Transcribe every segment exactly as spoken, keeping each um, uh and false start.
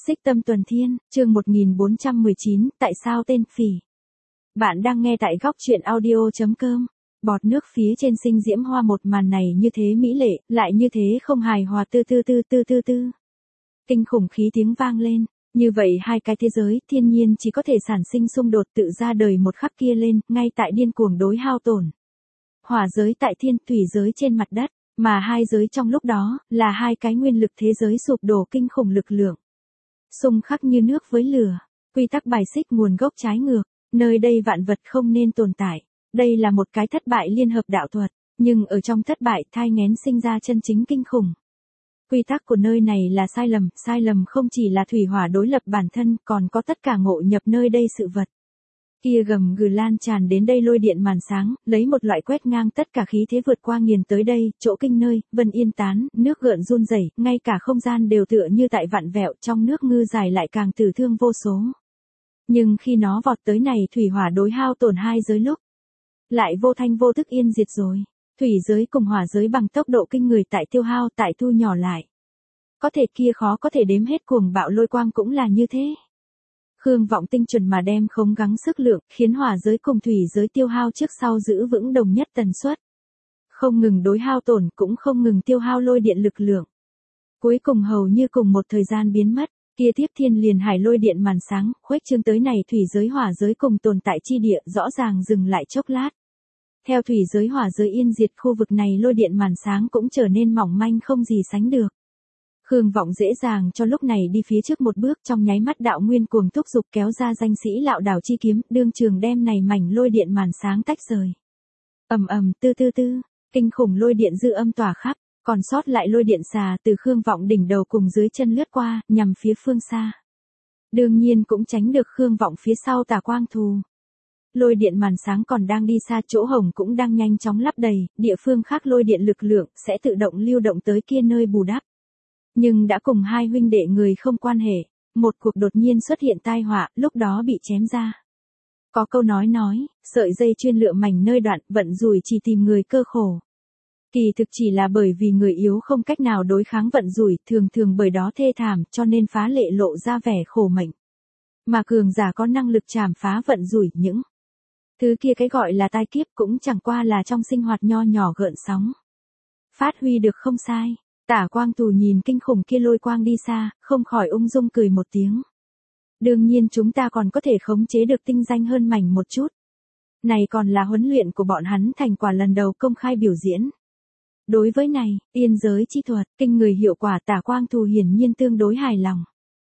Xích Tâm Tuần Thiên, chương một nghìn bốn trăm mười chín, tại sao tên phỉ? Bạn đang nghe tại góc truyện audio chấm com. Bọt nước phía trên sinh diễm hoa, một màn này như thế mỹ lệ, lại như thế không hài hòa, tư tư tư tư tư tư. Kinh khủng khí tiếng vang lên, như vậy hai cái thế giới, thiên nhiên chỉ có thể sản sinh xung đột tự ra đời một khắc kia lên, ngay tại điên cuồng đối hao tổn. Hỏa giới tại thiên, thủy giới trên mặt đất, mà hai giới trong lúc đó, là hai cái nguyên lực thế giới sụp đổ kinh khủng lực lượng. Xung khắc như nước với lửa, quy tắc bài xích nguồn gốc trái ngược, nơi đây vạn vật không nên tồn tại. Đây là một cái thất bại liên hợp đạo thuật, nhưng ở trong thất bại thai nghén sinh ra chân chính kinh khủng. Quy tắc của nơi này là sai lầm, sai lầm không chỉ là thủy hỏa đối lập bản thân, còn có tất cả ngộ nhập nơi đây sự vật. Kia gầm gừ lan tràn đến đây lôi điện màn sáng, lấy một loại quét ngang tất cả khí thế vượt qua nghiền tới đây, chỗ kinh nơi, vân yên tán, nước gợn run rẩy, ngay cả không gian đều tựa như tại vặn vẹo, trong nước ngư dài lại càng tử thương vô số. Nhưng khi nó vọt tới này thủy hỏa đối hao tổn hai giới lúc, lại vô thanh vô tức yên diệt rồi. Thủy giới cùng hỏa giới bằng tốc độ kinh người tại tiêu hao, tại thu nhỏ lại. Có thể kia khó có thể đếm hết, cuồng bạo lôi quang cũng là như thế. Khương Vọng tinh chuẩn mà đem khống gắng sức lượng, khiến hỏa giới cùng thủy giới tiêu hao trước sau giữ vững đồng nhất tần suất. Không ngừng đối hao tổn, cũng không ngừng tiêu hao lôi điện lực lượng. Cuối cùng hầu như cùng một thời gian biến mất, kia tiếp thiên liền hải lôi điện màn sáng, khuếch trương tới này thủy giới hỏa giới cùng tồn tại chi địa, rõ ràng dừng lại chốc lát. Theo thủy giới hỏa giới yên diệt, khu vực này lôi điện màn sáng cũng trở nên mỏng manh không gì sánh được. Khương Vọng dễ dàng cho lúc này đi phía trước một bước, trong nháy mắt đạo nguyên cuồng thúc dục kéo ra danh sĩ lạo đảo chi kiếm, đương trường đem này mảnh lôi điện màn sáng tách rời. Ầm ầm, tư tư tư, kinh khủng lôi điện dư âm tỏa khắp, còn sót lại lôi điện xà từ Khương Vọng đỉnh đầu cùng dưới chân lướt qua, nhằm phía phương xa. Đương nhiên cũng tránh được Khương Vọng phía sau tà quang thù. Lôi điện màn sáng còn đang đi xa, chỗ hồng cũng đang nhanh chóng lắp đầy, địa phương khác lôi điện lực lượng sẽ tự động lưu động tới kia nơi bù đắp. Nhưng đã cùng hai huynh đệ người không quan hệ, một cuộc đột nhiên xuất hiện tai họa, lúc đó bị chém ra. Có câu nói nói, sợi dây chuyên lựa mảnh nơi đoạn, vận rủi chỉ tìm người cơ khổ. Kỳ thực chỉ là bởi vì người yếu không cách nào đối kháng vận rủi, thường thường bởi đó thê thảm, cho nên phá lệ lộ ra vẻ khổ mệnh. Mà cường giả có năng lực chảm phá vận rủi, những thứ kia cái gọi là tai kiếp cũng chẳng qua là trong sinh hoạt nho nhỏ gợn sóng. Phát huy được không sai. Tả quang tù nhìn kinh khủng kia lôi quang đi xa, không khỏi ung dung cười một tiếng. Đương nhiên chúng ta còn có thể khống chế được tinh danh hơn mảnh một chút. Này còn là huấn luyện của bọn hắn thành quả lần đầu công khai biểu diễn. Đối với này, tiên giới chi thuật, kinh người hiệu quả tả quang tù hiển nhiên tương đối hài lòng.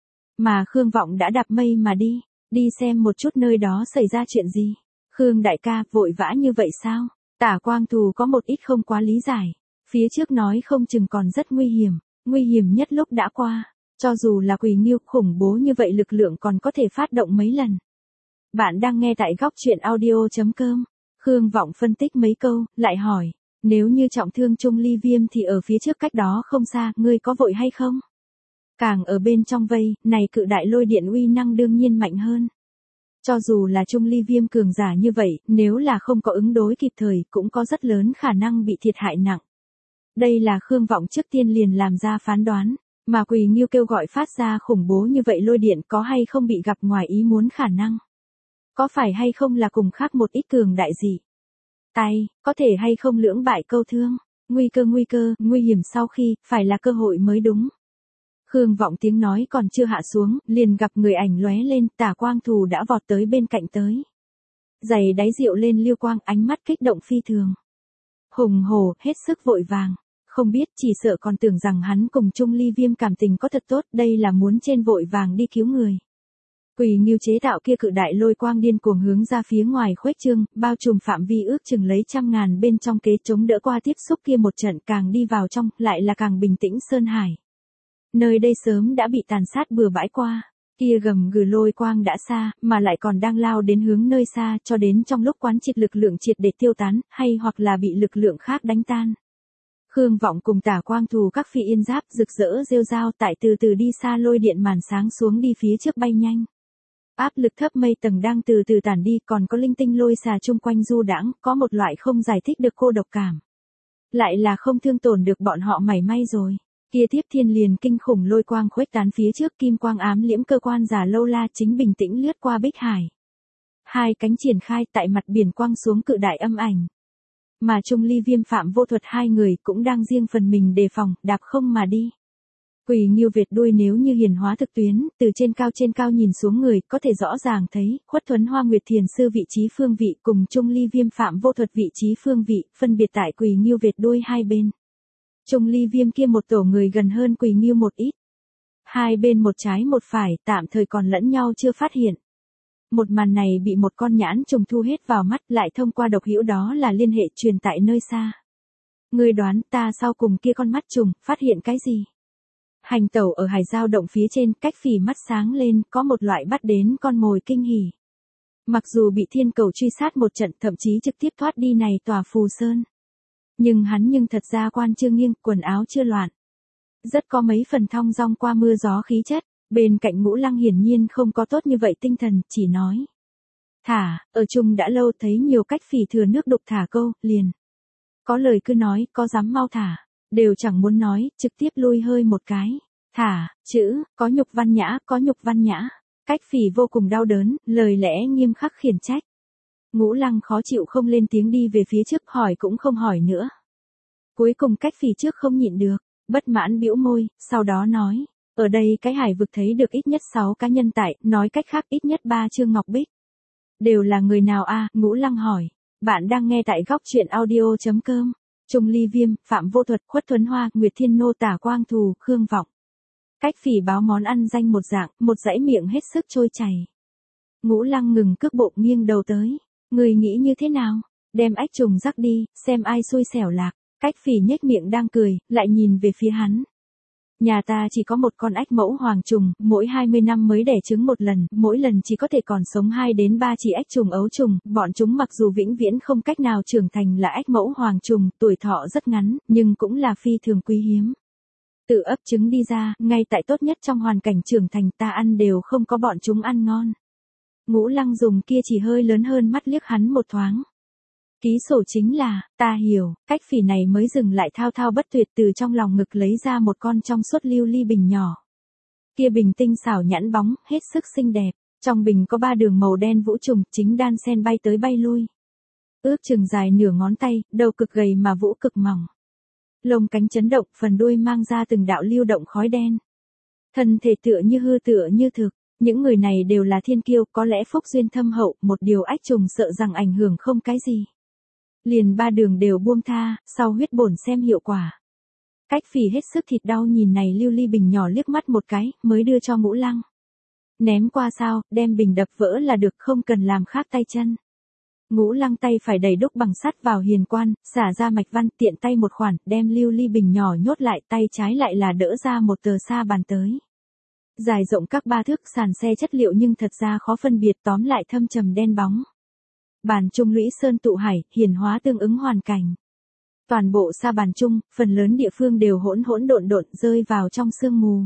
Mà Khương Vọng đã đạp mây mà đi, đi xem một chút nơi đó xảy ra chuyện gì. Khương đại ca, vội vã như vậy sao? Tả quang tù có một ít không quá lý giải. Phía trước nói không chừng còn rất nguy hiểm, nguy hiểm nhất lúc đã qua, cho dù là Quỳ Nghiêu khủng bố như vậy lực lượng còn có thể phát động mấy lần. Bạn đang nghe tại góc truyện audio chấm com. Khương Vọng phân tích mấy câu, lại hỏi, nếu như trọng thương Trung Ly Viêm thì ở phía trước cách đó không xa, ngươi có vội hay không? Càng ở bên trong vây, này cự đại lôi điện uy năng đương nhiên mạnh hơn. Cho dù là Trung Ly Viêm cường giả như vậy, nếu là không có ứng đối kịp thời cũng có rất lớn khả năng bị thiệt hại nặng. Đây là Khương Vọng trước tiên liền làm ra phán đoán, mà Quỳ Nghiêu kêu gọi phát ra khủng bố như vậy lôi điện có hay không bị gặp ngoài ý muốn khả năng. Có phải hay không là cùng khác một ít cường đại gì. Tay, có thể hay không lưỡng bại câu thương, nguy cơ nguy cơ, nguy hiểm sau khi, phải là cơ hội mới đúng. Khương Vọng tiếng nói còn chưa hạ xuống, liền gặp người ảnh lóe lên, tả quang thù đã vọt tới bên cạnh tới. Giày đáy rượu lên liêu quang, ánh mắt kích động phi thường. Hùng hổ, hết sức vội vàng. Không biết, chỉ sợ còn tưởng rằng hắn cùng Trung Ly Viêm cảm tình có thật tốt, đây là muốn trên vội vàng đi cứu người. Quỳ Nghiêu chế tạo kia cự đại lôi quang điên cuồng hướng ra phía ngoài khuếch trương, bao trùm phạm vi ước chừng lấy trăm ngàn bên trong kế chống đỡ qua tiếp xúc kia một trận, càng đi vào trong, lại là càng bình tĩnh sơn hải. Nơi đây sớm đã bị tàn sát bừa bãi qua, kia gầm gừ lôi quang đã xa, mà lại còn đang lao đến hướng nơi xa, cho đến trong lúc quán triệt lực lượng triệt để tiêu tán, hay hoặc là bị lực lượng khác đánh tan. Khương Vọng cùng tả quang thù các phi yên giáp rực rỡ rêu rao tại từ từ đi xa lôi điện màn sáng xuống đi phía trước bay nhanh. Áp lực thấp mây tầng đang từ từ tản đi, còn có linh tinh lôi xà chung quanh du đãng, có một loại không giải thích được cô độc cảm. Lại là không thương tổn được bọn họ mảy may rồi. Kia tiếp thiên liền kinh khủng lôi quang khuếch tán phía trước, kim quang ám liễm cơ quan giả lâu la chính bình tĩnh lướt qua Bích Hải. Hai cánh triển khai tại mặt biển quang xuống cự đại âm ảnh. Mà Trung Ly Viêm Phạm Vô Thuật hai người cũng đang riêng phần mình đề phòng, đạp không mà đi. Quỳ Nghiêu Việt đuôi nếu như hiển hóa thực tuyến, từ trên cao trên cao nhìn xuống người, có thể rõ ràng thấy, Khuất Thuấn Hoa Nguyệt Thiền Sư vị trí phương vị cùng Trung Ly Viêm Phạm Vô Thuật vị trí phương vị, phân biệt tại Quỳ Nghiêu Việt đuôi hai bên. Trung Ly Viêm kia một tổ người gần hơn Quỳ Nghiêu một ít. Hai bên một trái một phải, tạm thời còn lẫn nhau chưa phát hiện. Một màn này bị một con nhãn trùng thu hết vào mắt, lại thông qua độc hữu đó là liên hệ truyền tại nơi xa. Ngươi đoán ta sau cùng kia con mắt trùng, phát hiện cái gì? Hành tẩu ở hải giao động phía trên, cách Phỉ mắt sáng lên, có một loại bắt đến con mồi kinh hỉ. Mặc dù bị thiên cầu truy sát một trận, thậm chí trực tiếp thoát đi này tòa phù sơn. Nhưng hắn nhưng thật ra quan chưa nghiêng, quần áo chưa loạn. Rất có mấy phần thong dong qua mưa gió khí chất, bên cạnh Ngũ Lăng hiển nhiên không có tốt như vậy tinh thần, chỉ nói. Thả, ở chung đã lâu thấy nhiều cách Phỉ thừa nước đục thả câu, liền. Có lời cứ nói, có dám mau thả, đều chẳng muốn nói, trực tiếp lui hơi một cái. Thả, chữ, có nhục văn nhã, có nhục văn nhã. Cách Phỉ vô cùng đau đớn, lời lẽ nghiêm khắc khiển trách. Ngũ Lăng khó chịu không lên tiếng đi về phía trước, hỏi cũng không hỏi nữa. Cuối cùng cách Phỉ trước không nhịn được, bất mãn bĩu môi, sau đó nói, ở đây cái hải vực thấy được ít nhất sáu cá nhân tại, nói cách khác ít nhất ba Trương Ngọc Bích. Đều là người nào a? Ngũ Lăng hỏi. Bạn đang nghe tại góc truyện audio chấm com. Trung Ly Viêm, Phạm Vô Thuật, Khuất Thuấn Hoa, Nguyệt Thiên Nô, Tả Quang Thù, Khương Vọng. Cách Phỉ báo món ăn danh một dạng, một dãy miệng hết sức trôi chảy. Ngũ Lăng ngừng cước bộ nghiêng đầu tới. Người nghĩ như thế nào? Đem ách trùng rắc đi, xem ai xui xẻo lạc. Cách Phỉ nhếch miệng đang cười, lại nhìn về phía hắn. Nhà ta chỉ có một con ách mẫu hoàng trùng, mỗi hai mươi năm mới đẻ trứng một lần, mỗi lần chỉ có thể còn sống hai đến ba chỉ ách trùng ấu trùng, bọn chúng mặc dù vĩnh viễn không cách nào trưởng thành là ách mẫu hoàng trùng, tuổi thọ rất ngắn, nhưng cũng là phi thường quý hiếm. Tự ấp trứng đi ra, ngay tại tốt nhất trong hoàn cảnh trưởng thành ta ăn đều không có bọn chúng ăn ngon. Ngũ Lăng dùng kia chỉ hơi lớn hơn mắt liếc hắn một thoáng. Ký sổ chính là, ta hiểu, cách Phỉ này mới dừng lại thao thao bất tuyệt từ trong lòng ngực lấy ra một con trong suốt lưu ly bình nhỏ. Kia bình tinh xảo nhẵn bóng, hết sức xinh đẹp, trong bình có ba đường màu đen vũ trùng, chính đan sen bay tới bay lui. Ước chừng dài nửa ngón tay, đầu cực gầy mà vũ cực mỏng. Lông cánh chấn động, phần đuôi mang ra từng đạo lưu động khói đen. Thân thể tựa như hư tựa như thực. Những người này đều là thiên kiêu, có lẽ phúc duyên thâm hậu, một điều ách trùng sợ rằng ảnh hưởng không cái gì. Liền ba đường đều buông tha, sau huyết bổn xem hiệu quả. Cách Phỉ hết sức thịt đau nhìn này lưu ly bình nhỏ liếc mắt một cái, mới đưa cho Ngũ Lăng. Ném qua sao, đem bình đập vỡ là được, không cần làm khác tay chân. Ngũ Lăng tay phải đẩy đúc bằng sắt vào hiền quan, xả ra mạch văn, tiện tay một khoản, đem lưu ly bình nhỏ nhốt lại, tay trái lại là đỡ ra một tờ sa bàn tới. Dài rộng các ba thước, sàn xe chất liệu nhưng thật ra khó phân biệt, tóm lại thâm trầm đen bóng. Bàn trung lũy sơn tụ hải, hiển hóa tương ứng hoàn cảnh. Toàn bộ sa bàn trung, phần lớn địa phương đều hỗn hỗn độn độn rơi vào trong sương mù.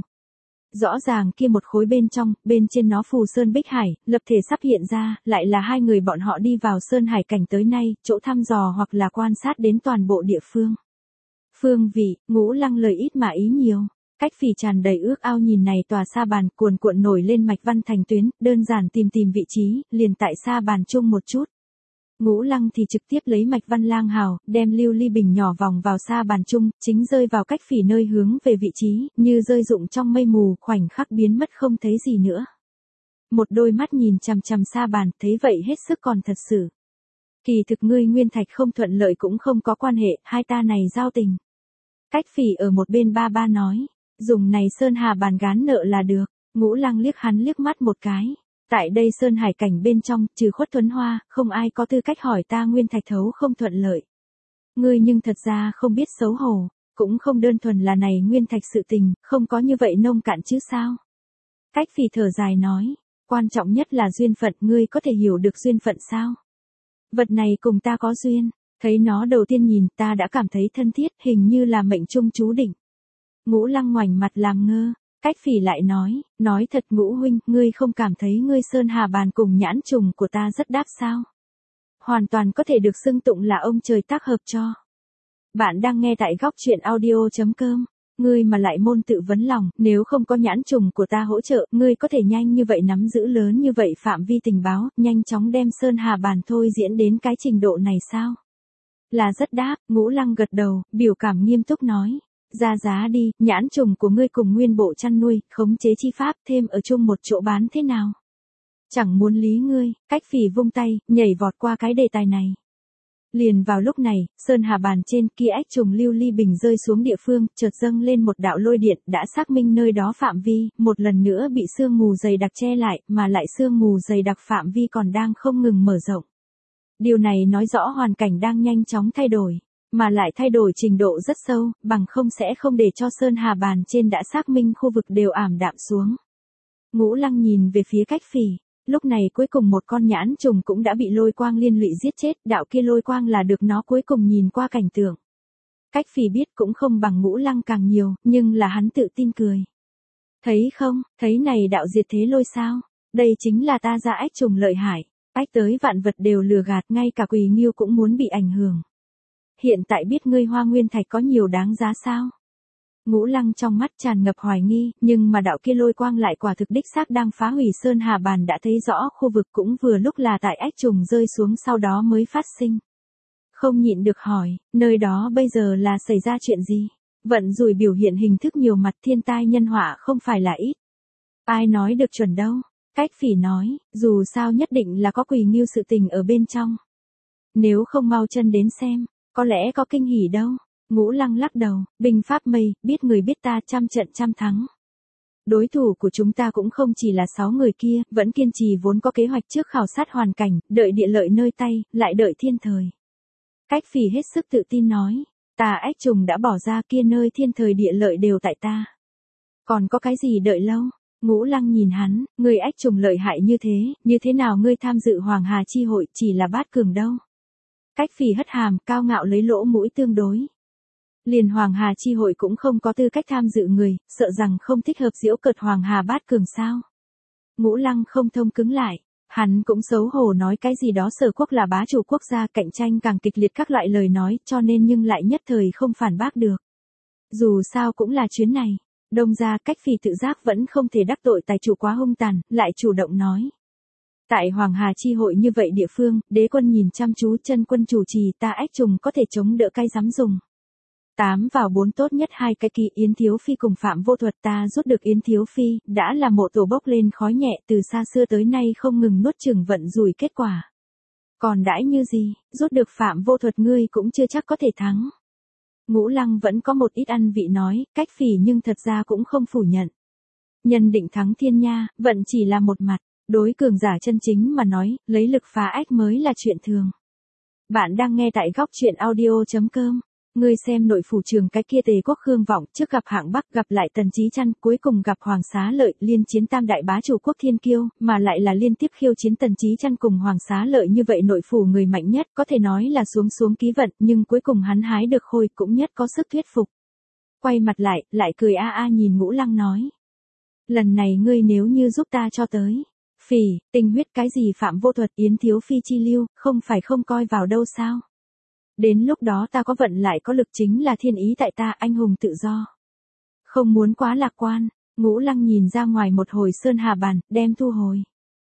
Rõ ràng kia một khối bên trong, bên trên nó phù sơn Bích Hải, lập thể sắp hiện ra, lại là hai người bọn họ đi vào sơn hải cảnh tới nay, chỗ thăm dò hoặc là quan sát đến toàn bộ địa phương. Phương vị, Ngũ Lăng lời ít mà ý nhiều. Cách Phỉ tràn đầy ước ao nhìn này tòa sa bàn cuồn cuộn nổi lên mạch văn thành tuyến, đơn giản tìm tìm vị trí, liền tại sa bàn chung một chút. Ngũ Lăng thì trực tiếp lấy mạch văn lang hào, đem lưu ly bình nhỏ vòng vào sa bàn chung, chính rơi vào Cách Phỉ nơi hướng về vị trí, như rơi rụng trong mây mù, khoảnh khắc biến mất không thấy gì nữa. Một đôi mắt nhìn chằm chằm sa bàn, thấy vậy hết sức còn thật sự. Kỳ thực ngươi nguyên thạch không thuận lợi cũng không có quan hệ, hai ta này giao tình. Cách Phỉ ở một bên ba ba nói. Dùng này sơn hà bàn gán nợ là được. Ngũ Lăng liếc hắn liếc mắt một cái. Tại đây sơn hải cảnh bên trong, trừ Khuất Thuấn Hoa, không ai có tư cách hỏi ta nguyên thạch thấu không thuận lợi. Ngươi nhưng thật ra không biết xấu hổ, cũng không đơn thuần là này nguyên thạch sự tình, không có như vậy nông cạn chứ sao. Cách Phỉ thở dài nói, quan trọng nhất là duyên phận, ngươi có thể hiểu được duyên phận sao? Vật này cùng ta có duyên, thấy nó đầu tiên nhìn ta đã cảm thấy thân thiết, hình như là mệnh trung chú định. Ngũ Lăng ngoảnh mặt làm ngơ, Cách Phỉ lại nói, nói thật Ngũ huynh, ngươi không cảm thấy ngươi sơn hà bàn cùng nhãn trùng của ta rất đáp sao? Hoàn toàn có thể được xưng tụng là ông trời tác hợp cho. Bạn đang nghe tại góc truyện audio chấm com. Ngươi mà lại môn tự vấn lòng, nếu không có nhãn trùng của ta hỗ trợ, ngươi có thể nhanh như vậy nắm giữ lớn như vậy phạm vi tình báo, nhanh chóng đem Sơn Hà Bàn thôi diễn đến cái trình độ này sao? Là rất đáp, Ngũ Lăng gật đầu, biểu cảm nghiêm túc nói. Ra giá đi, nhãn trùng của ngươi cùng nguyên bộ chăn nuôi, khống chế chi pháp thêm ở chung một chỗ bán thế nào? Chẳng muốn lý ngươi, Cách Phỉ vung tay, nhảy vọt qua cái đề tài này. Liền vào lúc này, Sơn Hà Bàn trên kia ách trùng lưu ly bình rơi xuống địa phương, chợt dâng lên một đạo lôi điện đã xác minh nơi đó phạm vi, một lần nữa bị sương mù dày đặc che lại, mà lại sương mù dày đặc phạm vi còn đang không ngừng mở rộng. Điều này nói rõ hoàn cảnh đang nhanh chóng thay đổi, mà lại thay đổi trình độ rất sâu, bằng không sẽ không để cho Sơn Hà Bàn trên đã xác minh khu vực đều ảm đạm xuống. Ngũ Lăng nhìn về phía Cách Phỉ. Lúc này cuối cùng một con nhãn trùng cũng đã bị lôi quang liên lụy giết chết, đạo kia lôi quang là được nó cuối cùng nhìn qua cảnh tượng. Cách Phỉ biết cũng không bằng Ngũ Lăng càng nhiều, nhưng là hắn tự tin cười. Thấy không, thấy này đạo diệt thế lôi sao, đây chính là ta ra ách trùng lợi hại, ách tới vạn vật đều lừa gạt, ngay cả Quỳ Nghiêu cũng muốn bị ảnh hưởng. Hiện tại biết ngươi Hoa Nguyên Thạch có nhiều đáng giá sao? Ngũ Lăng trong mắt tràn ngập hoài nghi, nhưng mà đạo kia lôi quang lại quả thực đích xác đang phá hủy Sơn Hà Bàn đã thấy rõ khu vực cũng vừa lúc là tại ách trùng rơi xuống sau đó mới phát sinh. Không nhịn được hỏi, nơi đó bây giờ là xảy ra chuyện gì? Vận rủi biểu hiện hình thức nhiều mặt, thiên tai nhân họa không phải là ít. Ai nói được chuẩn đâu? Cách Phỉ nói, dù sao nhất định là có Quỳ Nghiêu sự tình ở bên trong. Nếu không mau chân đến xem, có lẽ có kinh hỉ đâu. Ngũ Lăng lắc đầu, binh pháp mây, biết người biết ta, trăm trận trăm thắng. Đối thủ của chúng ta cũng không chỉ là sáu người kia, vẫn kiên trì vốn có kế hoạch trước khảo sát hoàn cảnh, đợi địa lợi nơi tay, lại đợi thiên thời. Cách Phỉ hết sức tự tin nói, ta ách trùng đã bỏ ra, kia nơi thiên thời địa lợi đều tại ta. Còn có cái gì đợi lâu? Ngũ Lăng nhìn hắn, ngươi ách trùng lợi hại như thế, như thế nào ngươi tham dự Hoàng Hà chi hội chỉ là bát cường đâu? Cách Phỉ hất hàm, cao ngạo lấy lỗ mũi tương đối. Liền Hoàng Hà chi hội cũng không có tư cách tham dự người, sợ rằng không thích hợp giễu cợt Hoàng Hà bát cường sao. Ngũ Lăng không thông cứng lại, hắn cũng xấu hổ nói cái gì đó Sở Quốc là bá chủ quốc gia, cạnh tranh càng kịch liệt các loại lời nói, cho nên nhưng lại nhất thời không phản bác được. Dù sao cũng là chuyến này, Đông gia Cách Phỉ tự giác vẫn không thể đắc tội tài chủ quá hung tàn, lại chủ động nói. Tại Hoàng Hà chi hội như vậy địa phương, đế quân nhìn chăm chú, chân quân chủ trì, ta ách trùng có thể chống đỡ cái dám dùng. Tám vào bốn tốt nhất hai cái kỳ, Yến Thiếu Phi cùng Phạm Vô Thuật, ta rút được Yến Thiếu Phi, đã là mộ tổ bốc lên khói nhẹ, từ xa xưa tới nay không ngừng nuốt chửng vận rủi kết quả. Còn đãi như gì, rút được Phạm Vô Thuật ngươi cũng chưa chắc có thể thắng. Ngũ Lăng vẫn có một ít ăn vị nói, Cách Phỉ nhưng thật ra cũng không phủ nhận. Nhân định thắng thiên nha, vận chỉ là một mặt, đối cường giả chân chính mà nói, lấy lực phá ách mới là chuyện thường. Bạn đang nghe tại góc truyện audio chấm com. Ngươi xem nội phủ trường cái kia Tề Quốc Khương Vọng, trước gặp Hạng Bắc, gặp lại Tần Chí Chăn, cuối cùng gặp Hoàng Xá Lợi, liên chiến tam đại bá chủ quốc thiên kiêu, mà lại là liên tiếp khiêu chiến Tần Chí Chăn cùng Hoàng Xá Lợi, như vậy nội phủ người mạnh nhất, có thể nói là xuống xuống ký vận, nhưng cuối cùng hắn hái được khôi, cũng nhất có sức thuyết phục. Quay mặt lại, lại cười a a nhìn Ngũ Lăng nói. Lần này ngươi nếu như giúp ta cho tới. Phỉ, tình huyết cái gì Phạm Vô Thuật, Yến Thiếu Phi chi lưu, không phải không coi vào đâu sao? Đến lúc đó ta có vận lại có lực, chính là thiên ý tại ta, anh hùng tự do. Không muốn quá lạc quan, Ngũ Lăng nhìn ra ngoài một hồi Sơn Hà Bàn, đem thu hồi.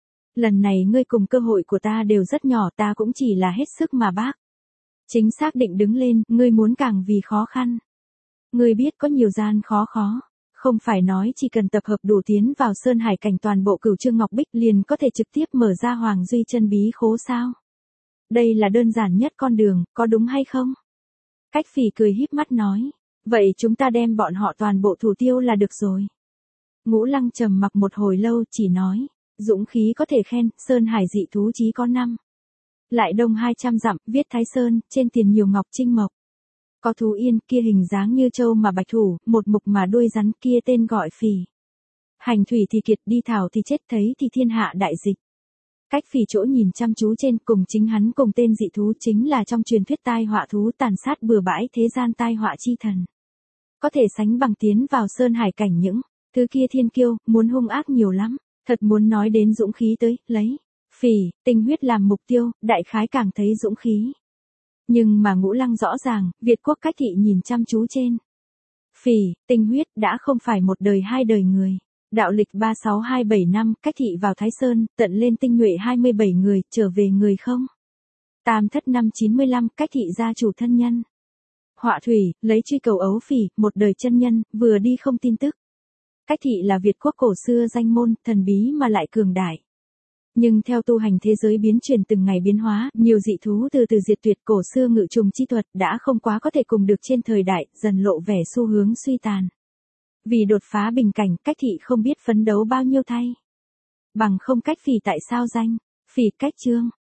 Lần này ngươi cùng cơ hội của ta đều rất nhỏ, ta cũng chỉ là hết sức mà bác. Chính xác định đứng lên, ngươi muốn càng vì khó khăn. Ngươi biết có nhiều gian khó khó. Không phải nói chỉ cần tập hợp đủ tiến vào Sơn Hải cảnh toàn bộ Cửu Trương Ngọc Bích liền có thể trực tiếp mở ra Hoàng Duy Chân Bí Khố sao? Đây là đơn giản nhất con đường, có đúng hay không? Cách Phỉ cười híp mắt nói. Vậy chúng ta đem bọn họ toàn bộ thủ tiêu là được rồi. Ngũ Lăng trầm mặc một hồi lâu, chỉ nói. Dũng khí có thể khen, Sơn Hải dị thú chí có năm. Lại đông hai trăm dặm, viết Thái Sơn, trên tiền nhiều ngọc trinh mộc. Có thú yên, kia hình dáng như châu mà bạch thủ, một mục mà đuôi rắn, kia tên gọi Phỉ. Hành thủy thì kiệt, đi thảo thì chết, thấy thì thiên hạ đại dịch. Cách Phỉ chỗ nhìn chăm chú trên, cùng chính hắn cùng tên dị thú chính là trong truyền thuyết tai họa thú, tàn sát bừa bãi thế gian tai họa chi thần. Có thể sánh bằng tiến vào Sơn Hải cảnh những thứ kia thiên kiêu, muốn hung ác nhiều lắm, thật muốn nói đến dũng khí tới, lấy Phỉ, tinh huyết làm mục tiêu, đại khái càng thấy dũng khí. Nhưng mà Ngũ Lăng rõ ràng, Việt quốc Cách Thị nhìn chăm chú trên. Phỉ, tinh huyết đã không phải một đời hai đời người. Đạo lịch ba sáu hai bảy năm, cách thị vào Thái Sơn, tận lên tinh nhuệ hai mươi bảy người, trở về người không. Tam thất năm chín mươi lăm, cách thị gia chủ thân nhân. Họa thủy, lấy truy cầu ấu phỉ, một đời chân nhân, vừa đi không tin tức. Cách thị là Việt quốc cổ xưa danh môn, thần bí mà lại cường đại. Nhưng theo tu hành thế giới biến chuyển từng ngày biến hóa, nhiều dị thú từ từ diệt tuyệt, cổ xưa ngự trùng chi thuật đã không quá có thể cùng được trên thời đại, dần lộ vẻ xu hướng suy tàn. Vì đột phá bình cảnh, cách thị không biết phấn đấu bao nhiêu thay. Bằng không cách phỉ tại sao danh, phỉ cách chương.